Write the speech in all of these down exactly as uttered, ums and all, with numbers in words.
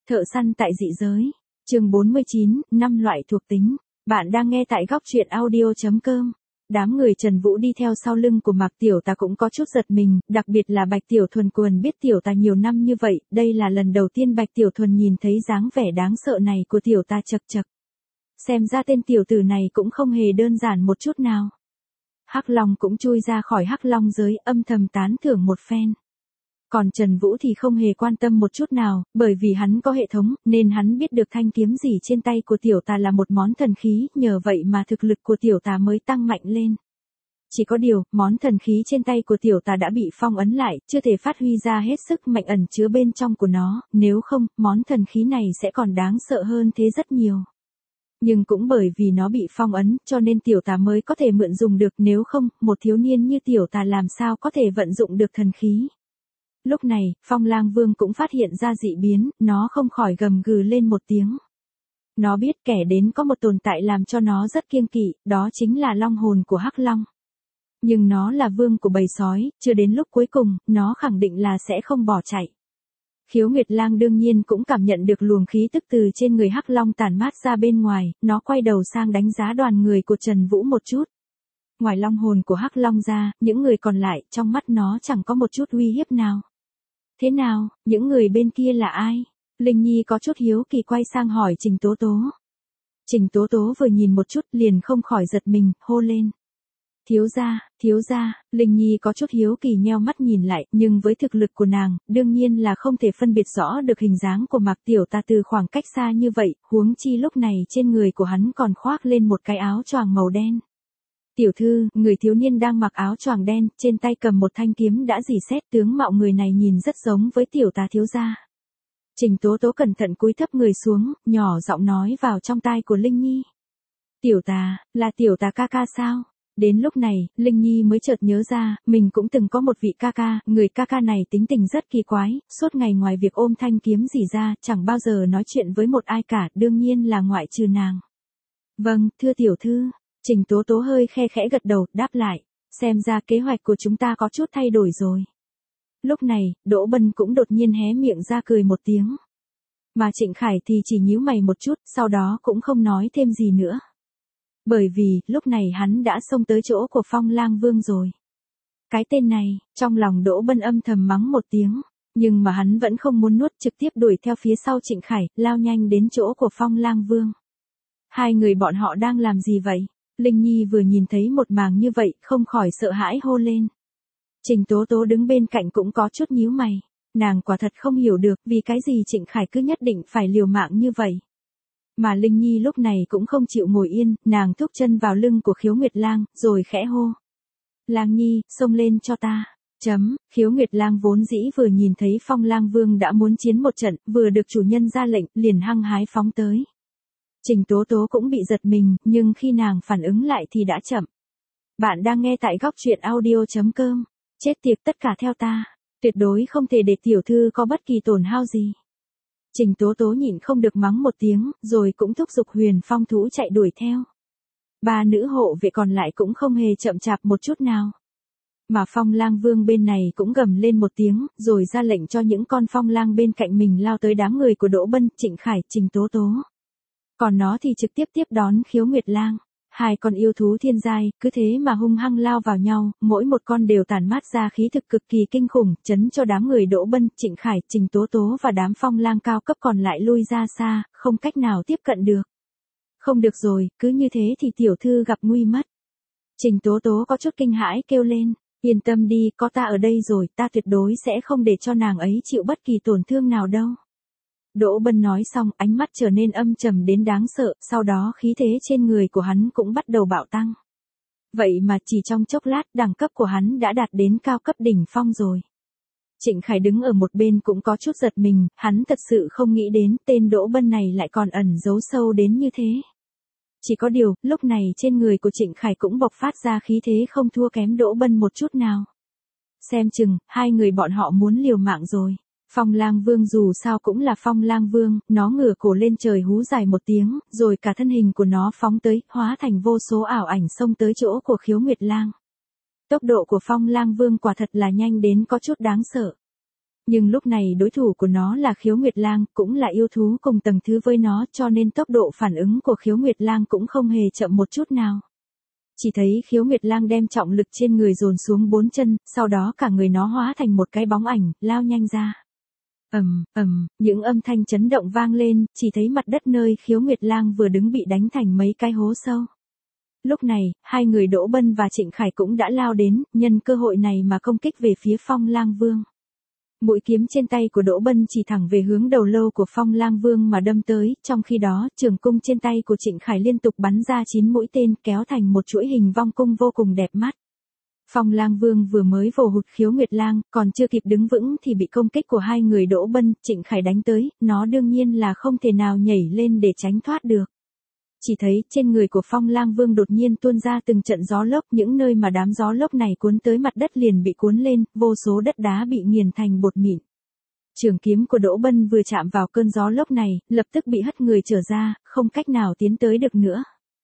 Thợ săn tại dị giới. Chương bốn mươi chín, năm loại thuộc tính. Bạn đang nghe tại góc truyện audio chấm com. Đám người Trần Vũ đi theo sau lưng của Mạc Tiểu Tà cũng có chút giật mình, đặc biệt là Bạch Tiểu Thuần Quần biết Tiểu Tà nhiều năm như vậy, đây là lần đầu tiên Bạch Tiểu Thuần nhìn thấy dáng vẻ đáng sợ này của Tiểu Tà chật chật. Xem ra tên tiểu tử này cũng không hề đơn giản một chút nào. Hắc Long cũng chui ra khỏi Hắc Long giới, âm thầm tán thưởng một phen. Còn Trần Vũ thì không hề quan tâm một chút nào, bởi vì hắn có hệ thống, nên hắn biết được thanh kiếm gì trên tay của Tiểu Tà là một món thần khí, nhờ vậy mà thực lực của Tiểu Tà mới tăng mạnh lên. Chỉ có điều, món thần khí trên tay của Tiểu Tà đã bị phong ấn lại, chưa thể phát huy ra hết sức mạnh ẩn chứa bên trong của nó, nếu không, món thần khí này sẽ còn đáng sợ hơn thế rất nhiều. Nhưng cũng bởi vì nó bị phong ấn, cho nên Tiểu Tà mới có thể mượn dùng được, nếu không, một thiếu niên như Tiểu Tà làm sao có thể vận dụng được thần khí. Lúc này, Phong Lang Vương cũng phát hiện ra dị biến, nó không khỏi gầm gừ lên một tiếng. Nó biết kẻ đến có một tồn tại làm cho nó rất kiêng kỵ, đó chính là long hồn của Hắc Long. Nhưng nó là vương của bầy sói, chưa đến lúc cuối cùng, nó khẳng định là sẽ không bỏ chạy. Khiếu Nguyệt Lang đương nhiên cũng cảm nhận được luồng khí tức từ trên người Hắc Long tản mát ra bên ngoài, nó quay đầu sang đánh giá đoàn người của Trần Vũ một chút. Ngoài long hồn của Hắc Long ra, những người còn lại, trong mắt nó chẳng có một chút uy hiếp nào. Thế nào, những người bên kia là ai? Linh Nhi có chút hiếu kỳ quay sang hỏi Trình Tố Tố. Trình Tố Tố vừa nhìn một chút liền không khỏi giật mình, hô lên. Thiếu gia, thiếu gia, Linh Nhi có chút hiếu kỳ nheo mắt nhìn lại, nhưng với thực lực của nàng, đương nhiên là không thể phân biệt rõ được hình dáng của Mạc Tiểu Tà từ khoảng cách xa như vậy, huống chi lúc này trên người của hắn còn khoác lên một cái áo choàng màu đen. Tiểu thư, người thiếu niên đang mặc áo choàng đen, trên tay cầm một thanh kiếm đã rỉ sét, tướng mạo người này nhìn rất giống với Tiểu Tà thiếu gia. Trình Tố Tố cẩn thận cúi thấp người xuống, nhỏ giọng nói vào trong tai của Linh Nhi. Tiểu Tà, là Tiểu Tà ca ca sao? Đến lúc này, Linh Nhi mới chợt nhớ ra, mình cũng từng có một vị ca ca, người ca ca này tính tình rất kỳ quái, suốt ngày ngoài việc ôm thanh kiếm rỉ ra, chẳng bao giờ nói chuyện với một ai cả, đương nhiên là ngoại trừ nàng. Vâng, thưa tiểu thư. Trình Tố Tố hơi khe khẽ gật đầu, đáp lại, xem ra kế hoạch của chúng ta có chút thay đổi rồi. Lúc này, Đỗ Bân cũng đột nhiên hé miệng ra cười một tiếng. Mà Trịnh Khải thì chỉ nhíu mày một chút, sau đó cũng không nói thêm gì nữa. Bởi vì, lúc này hắn đã xông tới chỗ của Phong Lang Vương rồi. Cái tên này, trong lòng Đỗ Bân âm thầm mắng một tiếng, nhưng mà hắn vẫn không muốn nuốt, trực tiếp đuổi theo phía sau Trịnh Khải, lao nhanh đến chỗ của Phong Lang Vương. Hai người bọn họ đang làm gì vậy? Linh Nhi vừa nhìn thấy một màn như vậy, không khỏi sợ hãi hô lên. Trình Tố Tố đứng bên cạnh cũng có chút nhíu mày. Nàng quả thật không hiểu được vì cái gì Trịnh Khải cứ nhất định phải liều mạng như vậy. Mà Linh Nhi lúc này cũng không chịu ngồi yên, nàng thúc chân vào lưng của Khiếu Nguyệt Lang, rồi khẽ hô. Lang Nhi, xông lên cho ta. Chấm, Khiếu Nguyệt Lang vốn dĩ vừa nhìn thấy Phong Lang Vương đã muốn chiến một trận, vừa được chủ nhân ra lệnh, liền hăng hái phóng tới. Trình Tố Tố cũng bị giật mình, nhưng khi nàng phản ứng lại thì đã chậm. Bạn đang nghe tại góc truyện audio chấm com. Chết tiệt, tất cả theo ta. Tuyệt đối không thể để tiểu thư có bất kỳ tổn hao gì. Trình Tố Tố nhịn không được mắng một tiếng, rồi cũng thúc giục Huyền Phong thú chạy đuổi theo. Ba nữ hộ vệ còn lại cũng không hề chậm chạp một chút nào. Mà Phong Lang Vương bên này cũng gầm lên một tiếng, rồi ra lệnh cho những con phong lang bên cạnh mình lao tới đám người của Đỗ Bân, Trịnh Khải, Trình Tố Tố. Còn nó thì trực tiếp tiếp đón Khiếu Nguyệt Lang. Hai con yêu thú thiên giai, cứ thế mà hung hăng lao vào nhau, mỗi một con đều tản mát ra khí thực cực kỳ kinh khủng, chấn cho đám người Đỗ Bân, Trịnh Khải, Trình Tố Tố và đám phong lang cao cấp còn lại lui ra xa, không cách nào tiếp cận được. Không được rồi, cứ như thế thì tiểu thư gặp nguy mất. Trình Tố Tố có chút kinh hãi kêu lên, yên tâm đi, có ta ở đây rồi, ta tuyệt đối sẽ không để cho nàng ấy chịu bất kỳ tổn thương nào đâu. Đỗ Bân nói xong, ánh mắt trở nên âm trầm đến đáng sợ, sau đó khí thế trên người của hắn cũng bắt đầu bạo tăng. Vậy mà chỉ trong chốc lát, đẳng cấp của hắn đã đạt đến cao cấp đỉnh phong rồi. Trịnh Khải đứng ở một bên cũng có chút giật mình, hắn thật sự không nghĩ đến tên Đỗ Bân này lại còn ẩn giấu sâu đến như thế. Chỉ có điều, lúc này trên người của Trịnh Khải cũng bộc phát ra khí thế không thua kém Đỗ Bân một chút nào. Xem chừng, hai người bọn họ muốn liều mạng rồi. Phong Lang Vương dù sao cũng là Phong Lang Vương, nó ngửa cổ lên trời hú dài một tiếng, rồi cả thân hình của nó phóng tới, hóa thành vô số ảo ảnh xông tới chỗ của Khiếu Nguyệt Lang. Tốc độ của Phong Lang Vương quả thật là nhanh đến có chút đáng sợ. Nhưng lúc này đối thủ của nó là Khiếu Nguyệt Lang, cũng là yêu thú cùng tầng thứ với nó, cho nên tốc độ phản ứng của Khiếu Nguyệt Lang cũng không hề chậm một chút nào. Chỉ thấy Khiếu Nguyệt Lang đem trọng lực trên người dồn xuống bốn chân, sau đó cả người nó hóa thành một cái bóng ảnh, lao nhanh ra. Ầm, ầm, những âm thanh chấn động vang lên, chỉ thấy mặt đất nơi Khiếu Nguyệt Lang vừa đứng bị đánh thành mấy cái hố sâu. Lúc này, hai người Đỗ Bân và Trịnh Khải cũng đã lao đến, nhân cơ hội này mà công kích về phía Phong Lang Vương. Mũi kiếm trên tay của Đỗ Bân chỉ thẳng về hướng đầu lâu của Phong Lang Vương mà đâm tới, trong khi đó, trường cung trên tay của Trịnh Khải liên tục bắn ra chín mũi tên kéo thành một chuỗi hình vong cung vô cùng đẹp mắt. Phong Lang Vương vừa mới vồ hụt Khiếu Nguyệt Lang, còn chưa kịp đứng vững thì bị công kích của hai người Đỗ Bân, Trịnh Khải đánh tới, nó đương nhiên là không thể nào nhảy lên để tránh thoát được. Chỉ thấy trên người của Phong Lang Vương đột nhiên tuôn ra từng trận gió lốc, những nơi mà đám gió lốc này cuốn tới mặt đất liền bị cuốn lên, vô số đất đá bị nghiền thành bột mịn. Trường kiếm của Đỗ Bân vừa chạm vào cơn gió lốc này, lập tức bị hất người trở ra, không cách nào tiến tới được nữa.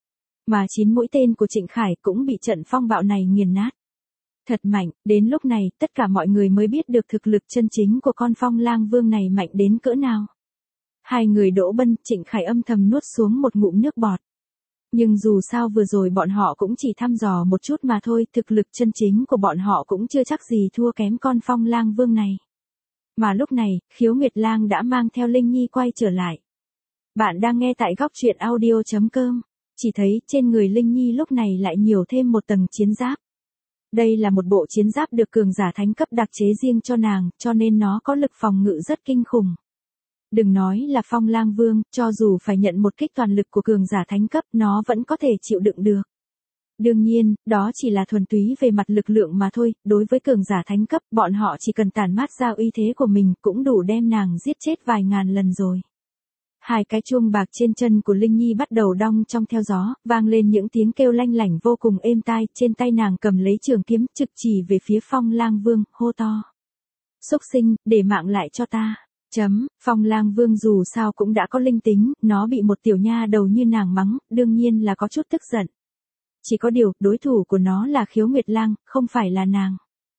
Mà chín mũi tên của Trịnh Khải cũng bị trận phong bạo này nghiền nát. Thật mạnh, đến lúc này, tất cả mọi người mới biết được thực lực chân chính của con Phong Lang Vương này mạnh đến cỡ nào. Hai người Đỗ Bân, Trịnh Khải âm thầm nuốt xuống một ngụm nước bọt. Nhưng dù sao vừa rồi bọn họ cũng chỉ thăm dò một chút mà thôi, thực lực chân chính của bọn họ cũng chưa chắc gì thua kém con Phong Lang Vương này. Mà lúc này, Khiếu Nguyệt Lang đã mang theo Linh Nhi quay trở lại. Bạn đang nghe tại góc truyện audio chấm com. Chỉ thấy trên người Linh Nhi lúc này lại nhiều thêm một tầng chiến giáp. Đây là một bộ chiến giáp được cường giả thánh cấp đặc chế riêng cho nàng, cho nên nó có lực phòng ngự rất kinh khủng. Đừng nói là Phong Lang Vương, cho dù phải nhận một kích toàn lực của cường giả thánh cấp, nó vẫn có thể chịu đựng được. Đương nhiên, đó chỉ là thuần túy về mặt lực lượng mà thôi, đối với cường giả thánh cấp, bọn họ chỉ cần tản mát ra uy thế của mình cũng đủ đem nàng giết chết vài ngàn lần rồi. Hai cái chuông bạc trên chân của Linh Nhi bắt đầu đong trong theo gió, vang lên những tiếng kêu lanh lảnh vô cùng êm tai, trên tay nàng cầm lấy trường kiếm trực chỉ về phía Phong Lang Vương, hô to. Xúc sinh, để mạng lại cho ta. Chấm, Phong Lang Vương dù sao cũng đã có linh tính, nó bị một tiểu nha đầu như nàng mắng, đương nhiên là có chút tức giận. Chỉ có điều, đối thủ của nó là Khiếu Nguyệt Lang, không phải là nàng.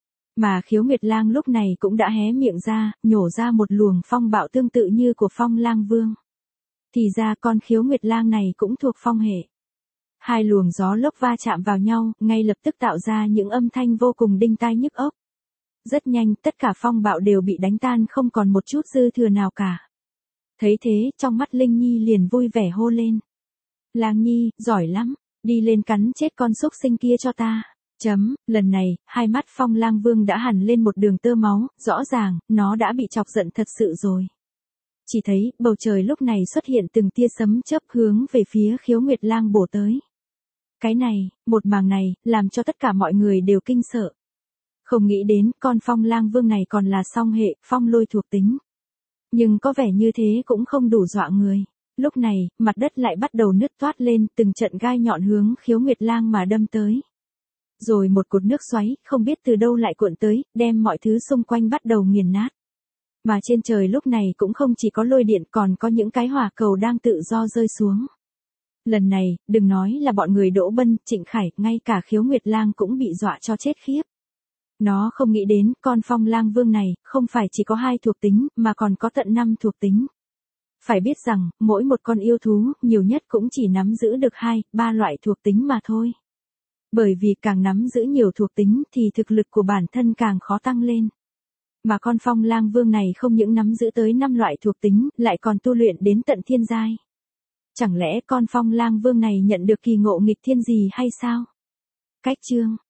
Mà Khiếu Nguyệt Lang lúc này cũng đã hé miệng ra, nhổ ra một luồng phong bạo tương tự như của Phong Lang Vương. Thì ra con Khiếu Nguyệt Lang này cũng thuộc phong hệ. Hai luồng gió lốc va chạm vào nhau, ngay lập tức tạo ra những âm thanh vô cùng đinh tai nhức óc. Rất nhanh, tất cả phong bạo đều bị đánh tan không còn một chút dư thừa nào cả. Thấy thế, trong mắt Linh Nhi liền vui vẻ hô lên. Lang Nhi, giỏi lắm, đi lên cắn chết con xúc sinh kia cho ta. Chấm, lần này, hai mắt Phong Lang Vương đã hằn lên một đường tơ máu, rõ ràng, nó đã bị chọc giận thật sự rồi. Chỉ thấy, bầu trời lúc này xuất hiện từng tia sấm chớp hướng về phía Khiếu Nguyệt Lang bổ tới. Cái này, một màn này, làm cho tất cả mọi người đều kinh sợ. Không nghĩ đến, con Phong Lang Vương này còn là song hệ, phong lôi thuộc tính. Nhưng có vẻ như thế cũng không đủ dọa người. Lúc này, mặt đất lại bắt đầu nứt toát lên, từng trận gai nhọn hướng Khiếu Nguyệt Lang mà đâm tới. Rồi một cột nước xoáy, không biết từ đâu lại cuộn tới, đem mọi thứ xung quanh bắt đầu nghiền nát. Mà trên trời lúc này cũng không chỉ có lôi điện, còn có những cái hỏa cầu đang tự do rơi xuống. Lần này, đừng nói là bọn người Đỗ Bân, Trịnh Khải, ngay cả Khiếu Nguyệt Lang cũng bị dọa cho chết khiếp. Nó không nghĩ đến, con Phong Lang Vương này, không phải chỉ có hai thuộc tính, mà còn có tận năm thuộc tính. Phải biết rằng, mỗi một con yêu thú, nhiều nhất cũng chỉ nắm giữ được hai, ba loại thuộc tính mà thôi. Bởi vì càng nắm giữ nhiều thuộc tính, thì thực lực của bản thân càng khó tăng lên. Mà con Phong Lang Vương này không những nắm giữ tới năm loại thuộc tính, lại còn tu luyện đến tận thiên giai. Chẳng lẽ con Phong Lang Vương này nhận được kỳ ngộ nghịch thiên gì hay sao? Cách chương